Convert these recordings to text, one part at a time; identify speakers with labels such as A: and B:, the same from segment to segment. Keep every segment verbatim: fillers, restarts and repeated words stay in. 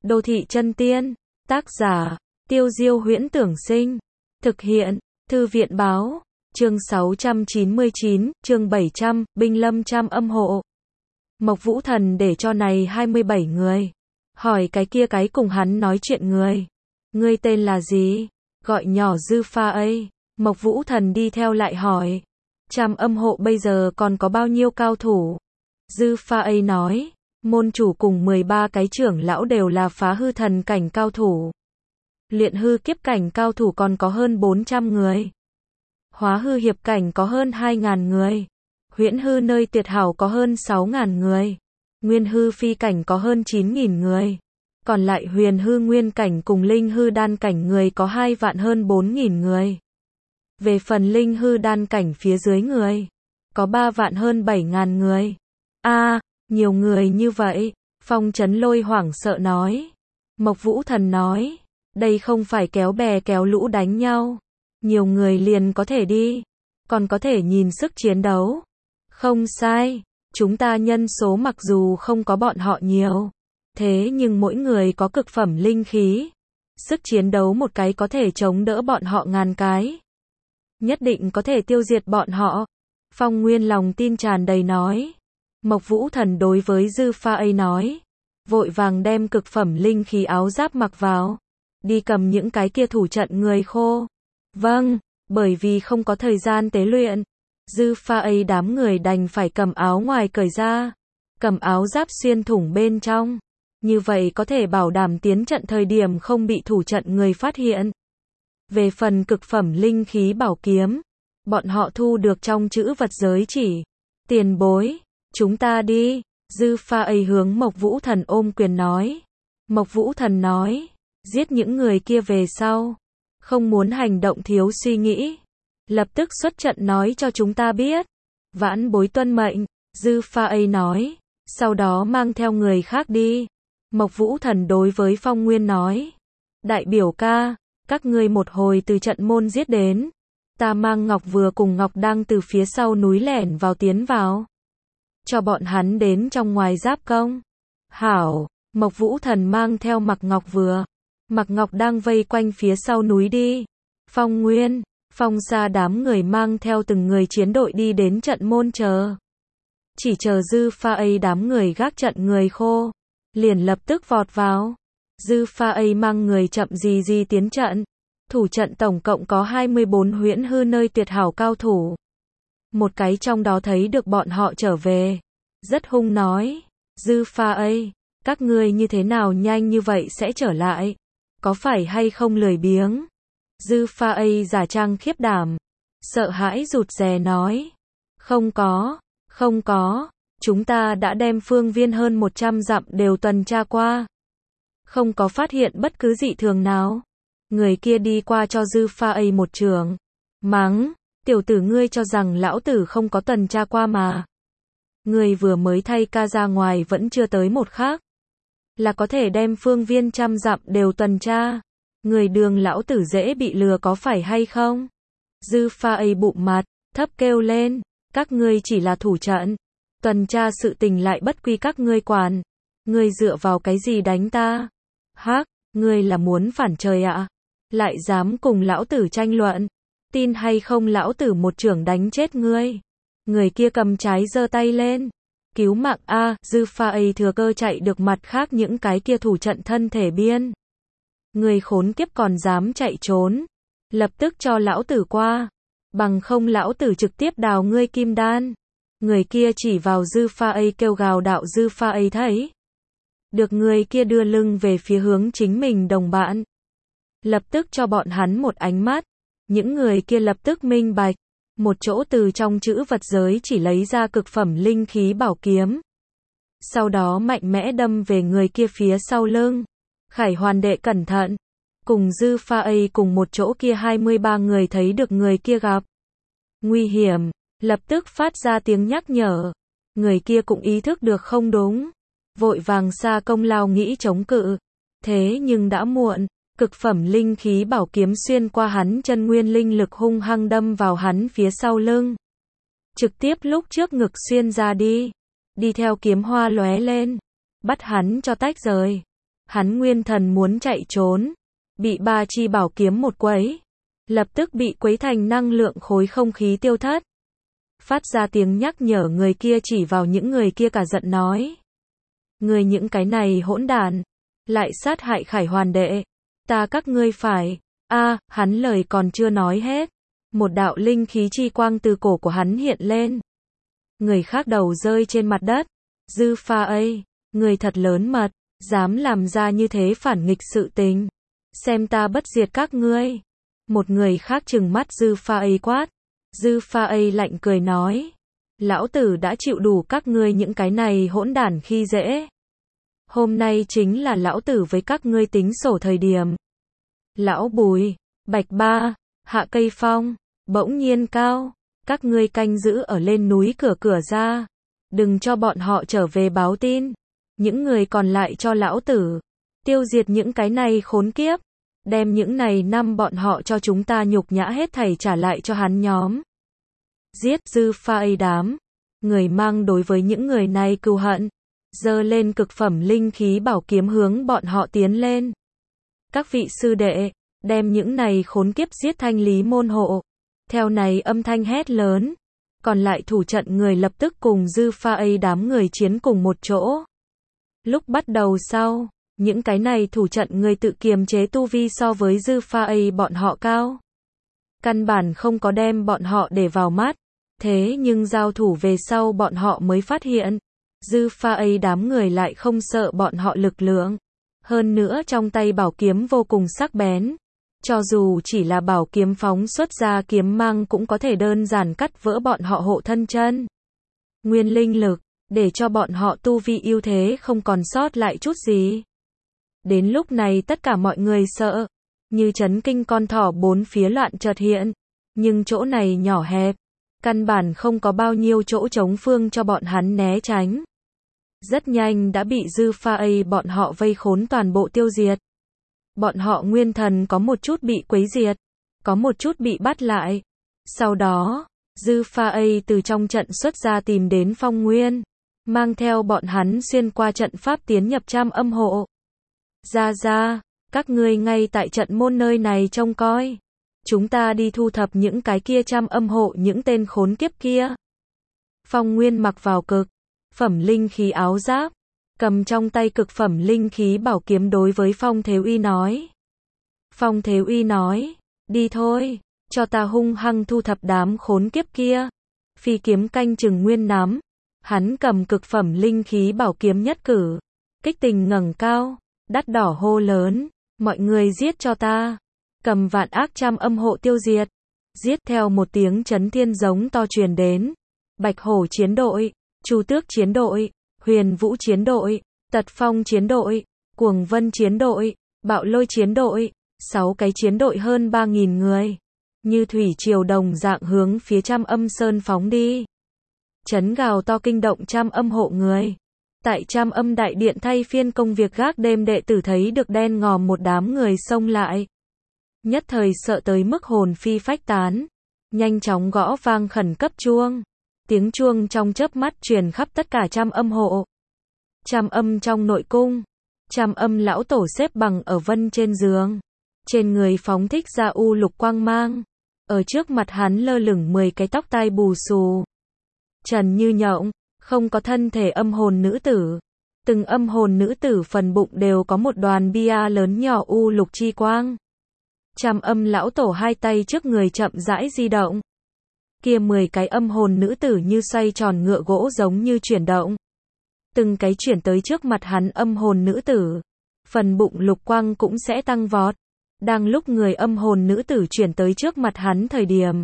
A: Đô thị chân tiên. Tác giả, Tiêu Diêu Huyễn Tưởng Sinh. Thực hiện, Thư viện Báo. Chương sáu trăm chín mươi chín, chương bảy trăm, Binh Lâm Trăm Âm Hộ. Mộc Vũ Thần để cho này hai mươi bảy người. Hỏi cái kia cái cùng hắn nói chuyện người. Ngươi tên là gì? Gọi nhỏ Dư Pha ấy. Mộc Vũ Thần đi theo lại hỏi. Trăm Âm Hộ bây giờ còn có bao nhiêu cao thủ? Dư Pha ấy nói. Môn chủ cùng mười ba cái trưởng lão đều là phá hư thần cảnh cao thủ. Luyện hư kiếp cảnh cao thủ còn có hơn bốn trăm người. Hóa hư hiệp cảnh có hơn hai nghìn người. Huyễn hư nơi tuyệt hảo có hơn sáu nghìn người. Nguyên hư phi cảnh có hơn chín nghìn người. Còn lại huyền hư nguyên cảnh cùng linh hư đan cảnh người có hai vạn hơn bốn nghìn người. Về phần linh hư đan cảnh phía dưới người, có ba vạn hơn bảy nghìn người. A, à, nhiều người như vậy, Phong Chấn Lôi hoảng sợ nói. Mộc Vũ Thần nói, đây không phải kéo bè kéo lũ đánh nhau. Nhiều người liền có thể đi, còn có thể nhìn sức chiến đấu. Không sai, chúng ta nhân số mặc dù không có bọn họ nhiều, thế nhưng mỗi người có cực phẩm linh khí. Sức chiến đấu một cái có thể chống đỡ bọn họ ngàn cái. Nhất định có thể tiêu diệt bọn họ. Phong Nguyên lòng tin tràn đầy nói. Mộc Vũ Thần đối với Dư Pha ấy nói. Vội vàng đem cực phẩm linh khí áo giáp mặc vào. Đi cầm những cái kia thủ trận người khô. Vâng, bởi vì không có thời gian tế luyện. Dư Pha ấy đám người đành phải cầm áo ngoài cởi ra. Cầm áo giáp xuyên thủng bên trong. Như vậy có thể bảo đảm tiến trận thời điểm không bị thủ trận người phát hiện. Về phần cực phẩm linh khí bảo kiếm, bọn họ thu được trong chữ vật giới chỉ. Tiền bối, chúng ta đi. Dư Pha ấy hướng Mộc Vũ Thần ôm quyền nói. Mộc Vũ Thần nói, giết những người kia về sau. Không muốn hành động thiếu suy nghĩ. Lập tức xuất trận nói cho chúng ta biết. Vãn bối tuân mệnh. Dư Pha ấy nói. Sau đó mang theo người khác đi. Mộc Vũ Thần đối với Phong Nguyên nói. Đại biểu ca, các ngươi một hồi từ trận môn giết đến. Ta mang Ngọc Vừa cùng Ngọc Đăng từ phía sau núi lẻn vào tiến vào. Cho bọn hắn đến trong ngoài giáp công. Hảo, Mộc Vũ Thần mang theo Mạc Ngọc Vừa. Mạc Ngọc Đăng vây quanh phía sau núi đi. Phong Nguyên, Phong Sa đám người mang theo từng người chiến đội đi đến trận môn chờ. Chỉ chờ Dư Pha ấy đám người gác trận người khô. Liền lập tức vọt vào. Dư Pha ấy mang người chậm gì gì tiến trận. Thủ trận tổng cộng có hai mươi bốn huyễn hư nơi tuyệt hảo cao thủ. Một cái trong đó thấy được bọn họ trở về. Rất hung nói. Dư Pha ấy, các ngươi như thế nào nhanh như vậy sẽ trở lại? Có phải hay không lười biếng? Dư Pha ấy giả trang khiếp đảm. Sợ hãi rụt rè nói. Không có, không có. Chúng ta đã đem phương viên hơn một trăm dặm đều tuần tra qua. Không có phát hiện bất cứ dị thường nào. Người kia đi qua cho Dư Pha ấy một trường. Mắng, tiểu tử ngươi cho rằng lão tử không có tuần tra qua mà. Ngươi vừa mới thay ca ra ngoài vẫn chưa tới một khắc. Là có thể đem phương viên trăm dặm đều tuần tra. Người đường lão tử dễ bị lừa có phải hay không? Dư Pha ấy bụng mặt, thấp kêu lên. Các ngươi chỉ là thủ trận. Tuần tra sự tình lại bất quy các ngươi quản. Ngươi dựa vào cái gì đánh ta? Hắc, ngươi là muốn phản trời ạ? À? Lại dám cùng lão tử tranh luận? Tin hay không lão tử một chưởng đánh chết ngươi? Người kia cầm trái giơ tay lên. Cứu mạng a, Dư Pha ấy thừa cơ chạy được mặt khác những cái kia thủ trận thân thể biên. Người khốn kiếp còn dám chạy trốn. Lập tức cho lão tử qua. Bằng không lão tử trực tiếp đào ngươi kim đan. Người kia chỉ vào Dư Pha ấy kêu gào đạo. Dư Pha ấy thấy được người kia đưa lưng về phía hướng chính mình đồng bạn. Lập tức cho bọn hắn một ánh mắt. Những người kia lập tức minh bạch. Một chỗ từ trong chữ vật giới chỉ lấy ra cực phẩm linh khí bảo kiếm. Sau đó mạnh mẽ đâm về người kia phía sau lưng. Khải Hoàn đệ cẩn thận. Cùng Dư Pha ấy cùng một chỗ kia hai mươi ba người thấy được người kia gặp nguy hiểm. Lập tức phát ra tiếng nhắc nhở. Người kia cũng ý thức được không đúng. Vội vàng xa công lao nghĩ chống cự. Thế nhưng đã muộn. Cực phẩm linh khí bảo kiếm xuyên qua hắn chân nguyên linh lực hung hăng đâm vào hắn phía sau lưng. Trực tiếp lúc trước ngực xuyên ra đi. Đi theo kiếm hoa lóe lên. Bắt hắn cho tách rời. Hắn nguyên thần muốn chạy trốn, bị ba chi bảo kiếm một quấy, lập tức bị quấy thành năng lượng khối không khí tiêu thất. Phát ra tiếng nhắc nhở, người kia chỉ vào những người kia cả giận nói. Người những cái này hỗn đản, lại sát hại Khải Hoàn đệ, ta các ngươi phải, a hắn lời còn chưa nói hết. Một đạo linh khí chi quang từ cổ của hắn hiện lên. Người khác đầu rơi trên mặt đất. Dư Pha ấy, người thật lớn mật, dám làm ra như thế phản nghịch sự tình. Xem ta bất diệt các ngươi. Một người khác trừng mắt Dư Pha ấy quát. Dư Pha ấy lạnh cười nói. Lão tử đã chịu đủ các ngươi những cái này hỗn đản khi dễ. Hôm nay chính là lão tử với các ngươi tính sổ thời điểm. Lão Bùi, Bạch Ba, Hạ Cây Phong, bỗng nhiên cao, các ngươi canh giữ ở lên núi cửa cửa ra, đừng cho bọn họ trở về báo tin. Những người còn lại cho lão tử tiêu diệt những cái này khốn kiếp, đem những này năm bọn họ cho chúng ta nhục nhã hết thảy trả lại cho hắn nhóm. Giết Dư Pha ấy đám người mang đối với những người này cừu hận, giơ lên cực phẩm linh khí bảo kiếm hướng bọn họ tiến lên. Các vị sư đệ, đem những này khốn kiếp giết thanh lý môn hộ. Theo này âm thanh hét lớn, còn lại thủ trận người lập tức cùng Dư Pha ấy đám người chiến cùng một chỗ. Lúc bắt đầu sau, những cái này thủ trận người tự kiềm chế tu vi so với Dư Pha ấy bọn họ cao. Căn bản không có đem bọn họ để vào mắt, thế nhưng giao thủ về sau bọn họ mới phát hiện, Dư Pha ấy đám người lại không sợ bọn họ lực lượng. Hơn nữa trong tay bảo kiếm vô cùng sắc bén. Cho dù chỉ là bảo kiếm phóng xuất ra kiếm mang cũng có thể đơn giản cắt vỡ bọn họ hộ thân chân. Nguyên linh lực, để cho bọn họ tu vi ưu thế không còn sót lại chút gì. Đến lúc này tất cả mọi người sợ, như chấn kinh con thỏ bốn phía loạn chợt hiện. Nhưng chỗ này nhỏ hẹp, căn bản không có bao nhiêu chỗ trống phương cho bọn hắn né tránh. Rất nhanh đã bị Dư Pha ấy bọn họ vây khốn toàn bộ tiêu diệt. Bọn họ nguyên thần có một chút bị quấy diệt, có một chút bị bắt lại. Sau đó, Dư Pha ấy từ trong trận xuất ra tìm đến Phong Nguyên, mang theo bọn hắn xuyên qua trận pháp tiến nhập Trăm Âm hộ. Ra ra, các ngươi ngay tại trận môn nơi này trông coi. Chúng ta đi thu thập những cái kia Trăm Âm hộ những tên khốn kiếp kia. Phong Nguyên mặc vào cực phẩm linh khí áo giáp, cầm trong tay cực phẩm linh khí bảo kiếm đối với Phong Thế Uy nói. Phong Thế Uy nói, đi thôi, cho ta hung hăng thu thập đám khốn kiếp kia. Phi kiếm canh chừng nguyên nắm, hắn cầm cực phẩm linh khí bảo kiếm nhất cử, kích tình ngẩng cao, đắt đỏ hô lớn, mọi người giết cho ta, cầm vạn ác Trăm Âm hộ tiêu diệt. Giết theo một tiếng chấn thiên giống to truyền đến, Bạch Hổ chiến đội, Chu Tước chiến đội, Huyền Vũ chiến đội, Tật Phong chiến đội, Cuồng Vân chiến đội, Bạo Lôi chiến đội, sáu cái chiến đội hơn ba nghìn người, như thủy triều đồng dạng hướng phía Trăm Âm Sơn phóng đi. Chấn gào to kinh động Trăm Âm hộ người. Tại Trăm Âm đại điện thay phiên công việc gác đêm đệ tử thấy được đen ngòm một đám người xông lại. Nhất thời sợ tới mức hồn phi phách tán, nhanh chóng gõ vang khẩn cấp chuông. Tiếng chuông trong chớp mắt truyền khắp tất cả Trăm Âm hộ. Trăm Âm trong nội cung, Trăm Âm lão tổ xếp bằng ở vân trên giường, trên người phóng thích ra u lục quang mang, ở trước mặt hắn lơ lửng mười cái tóc tai bù xù, trần như nhộng, không có thân thể âm hồn nữ tử. Từng âm hồn nữ tử phần bụng đều có một đoàn bia lớn nhỏ u lục chi quang. Trăm Âm lão tổ hai tay trước người chậm rãi di động. Kia mười cái âm hồn nữ tử như xoay tròn ngựa gỗ giống như chuyển động. Từng cái chuyển tới trước mặt hắn âm hồn nữ tử. Phần bụng lục quang cũng sẽ tăng vọt. Đang lúc người âm hồn nữ tử chuyển tới trước mặt hắn thời điểm.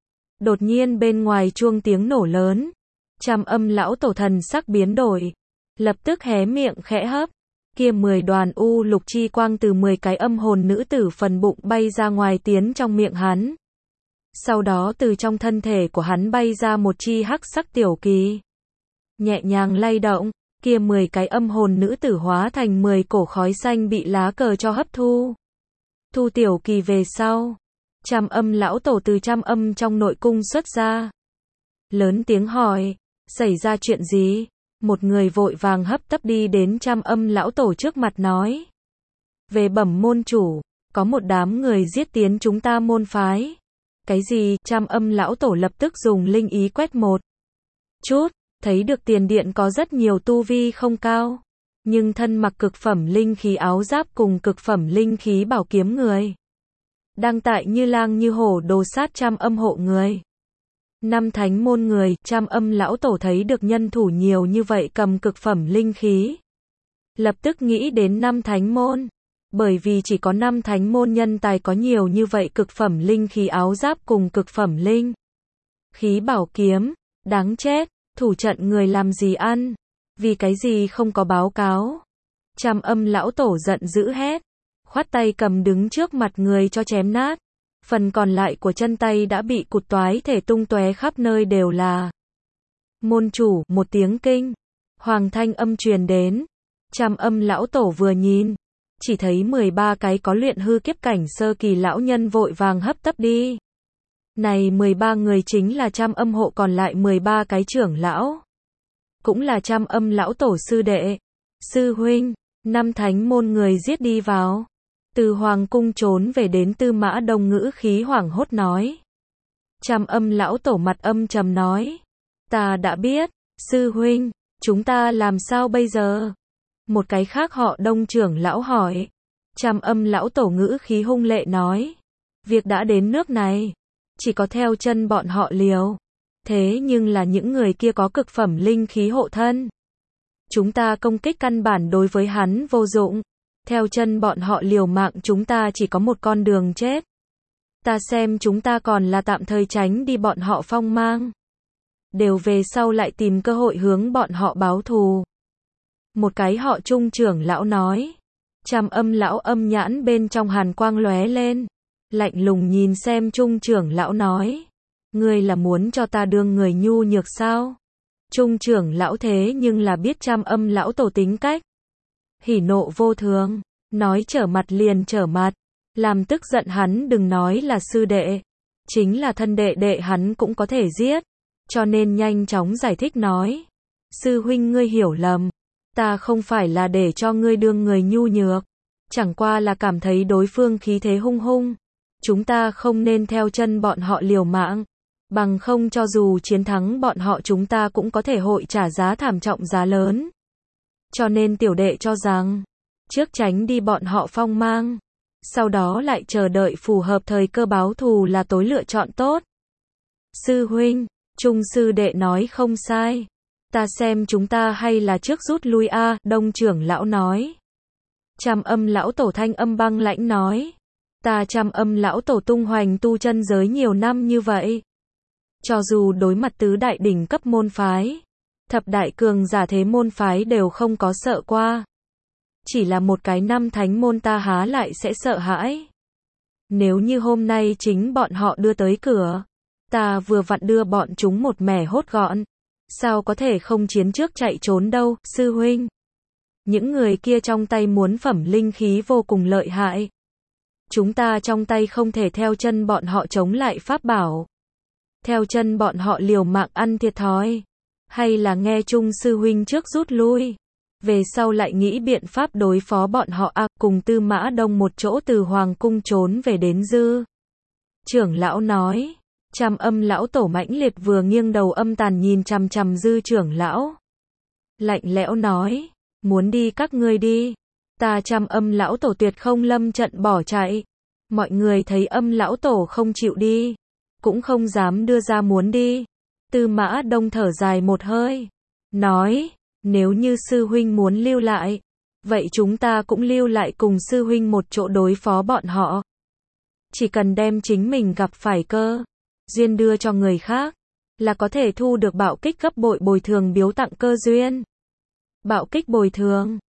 A: Đột nhiên bên ngoài chuông tiếng nổ lớn. Trăm Âm lão tổ thần sắc biến đổi. Lập tức hé miệng khẽ hấp. Kia mười đoàn u lục chi quang từ mười cái âm hồn nữ tử phần bụng bay ra ngoài tiến trong miệng hắn. Sau đó từ trong thân thể của hắn bay ra một chi hắc sắc tiểu kỳ. Nhẹ nhàng lay động, kia mười cái âm hồn nữ tử hóa thành mười cổ khói xanh bị lá cờ cho hấp thu. Thu tiểu kỳ về sau, Trăm Âm lão tổ từ Trăm Âm trong nội cung xuất ra. Lớn tiếng hỏi, xảy ra chuyện gì? Một người vội vàng hấp tấp đi đến Trăm Âm lão tổ trước mặt nói. Về bẩm môn chủ, có một đám người giết tiến chúng ta môn phái. Cái gì? Trăm Âm lão tổ lập tức dùng linh ý quét một chút, thấy được tiền điện có rất nhiều tu vi không cao, nhưng thân mặc cực phẩm linh khí áo giáp cùng cực phẩm linh khí bảo kiếm người. Đang tại như lang như hổ đồ sát Trăm Âm hộ người. Năm thánh môn người, Trăm Âm lão tổ thấy được nhân thủ nhiều như vậy cầm cực phẩm linh khí. Lập tức nghĩ đến năm thánh môn. Bởi vì chỉ có năm thánh môn nhân tài có nhiều như vậy cực phẩm linh khí áo giáp cùng cực phẩm linh khí bảo kiếm. Đáng chết, thủ trận người làm gì ăn? Vì cái gì không có báo cáo? Trăm Âm lão tổ giận dữ hét. Khoát tay cầm đứng trước mặt người cho chém nát. Phần còn lại của chân tay đã bị cụt toái thể tung tóe khắp nơi đều là. Môn chủ, một tiếng kinh. Hoàng thanh âm truyền đến. Trăm Âm lão tổ vừa nhìn. Chỉ thấy mười ba cái có luyện hư kiếp cảnh sơ kỳ lão nhân vội vàng hấp tấp đi. Này mười ba người chính là Trăm Âm hộ còn lại mười ba cái trưởng lão. Cũng là Trăm Âm lão tổ sư đệ. Sư huynh, năm thánh môn người giết đi vào. Từ hoàng cung trốn về đến Tư Mã Đông ngữ khí hoảng hốt nói. Trăm Âm lão tổ mặt âm trầm nói. Ta đã biết, sư huynh, chúng ta làm sao bây giờ? Một cái khác họ Đông trưởng lão hỏi. Trăm Âm lão tổ ngữ khí hung lệ nói. Việc đã đến nước này, chỉ có theo chân bọn họ liều. Thế nhưng là những người kia có cực phẩm linh khí hộ thân. Chúng ta công kích căn bản đối với hắn vô dụng. Theo chân bọn họ liều mạng chúng ta chỉ có một con đường chết. Ta xem chúng ta còn là tạm thời tránh đi bọn họ phong mang. Đều về sau lại tìm cơ hội hướng bọn họ báo thù. Một cái họ Trung trưởng lão nói. Trăm Âm lão âm nhãn bên trong hàn quang lóe lên. Lạnh lùng nhìn xem Trung trưởng lão nói. Ngươi là muốn cho ta đương người nhu nhược sao? Trung trưởng lão thế nhưng là biết Trăm Âm lão tổ tính cách. Hỉ nộ vô thường, nói trở mặt liền trở mặt. Làm tức giận hắn đừng nói là sư đệ. Chính là thân đệ đệ hắn cũng có thể giết. Cho nên nhanh chóng giải thích nói. Sư huynh ngươi hiểu lầm. Ta không phải là để cho ngươi đương người nhu nhược. Chẳng qua là cảm thấy đối phương khí thế hung hung. Chúng ta không nên theo chân bọn họ liều mạng. Bằng không cho dù chiến thắng bọn họ chúng ta cũng có thể hội trả giá thảm trọng giá lớn. Cho nên tiểu đệ cho rằng, trước tránh đi bọn họ phong mang. Sau đó lại chờ đợi phù hợp thời cơ báo thù là tối lựa chọn tốt. Sư huynh, Trung sư đệ nói không sai. Ta xem chúng ta hay là trước rút lui a, Đông trưởng lão nói. Trăm Âm lão tổ thanh âm băng lãnh nói. Ta Trăm Âm lão tổ tung hoành tu chân giới nhiều năm như vậy. Cho dù đối mặt tứ đại đỉnh cấp môn phái, thập đại cường giả thế môn phái đều không có sợ qua. Chỉ là một cái năm thánh môn ta há lại sẽ sợ hãi. Nếu như hôm nay chính bọn họ đưa tới cửa, ta vừa vặn đưa bọn chúng một mẻ hốt gọn. Sao có thể không chiến trước chạy trốn đâu, sư huynh. Những người kia trong tay muốn phẩm linh khí vô cùng lợi hại. Chúng ta trong tay không thể theo chân bọn họ chống lại pháp bảo. Theo chân bọn họ liều mạng ăn thiệt thòi. Hay là nghe Trung sư huynh trước rút lui. Về sau lại nghĩ biện pháp đối phó bọn họ à, cùng Tư Mã Đông một chỗ từ Hoàng cung trốn về đến Dư. Trưởng lão nói. Trăm Âm lão tổ mãnh liệt vừa nghiêng đầu âm tàn nhìn chằm chằm Dư trưởng lão. Lạnh lẽo nói. Muốn đi các ngươi đi. Ta Trăm Âm lão tổ tuyệt không lâm trận bỏ chạy. Mọi người thấy Âm lão tổ không chịu đi. Cũng không dám đưa ra muốn đi. Tư Mã Đông thở dài một hơi. Nói. Nếu như sư huynh muốn lưu lại. Vậy chúng ta cũng lưu lại cùng sư huynh một chỗ đối phó bọn họ. Chỉ cần đem chính mình gặp phải cơ duyên đưa cho người khác. Là có thể thu được bạo kích gấp bội bồi thường biếu tặng cơ duyên. Bạo kích bồi thường.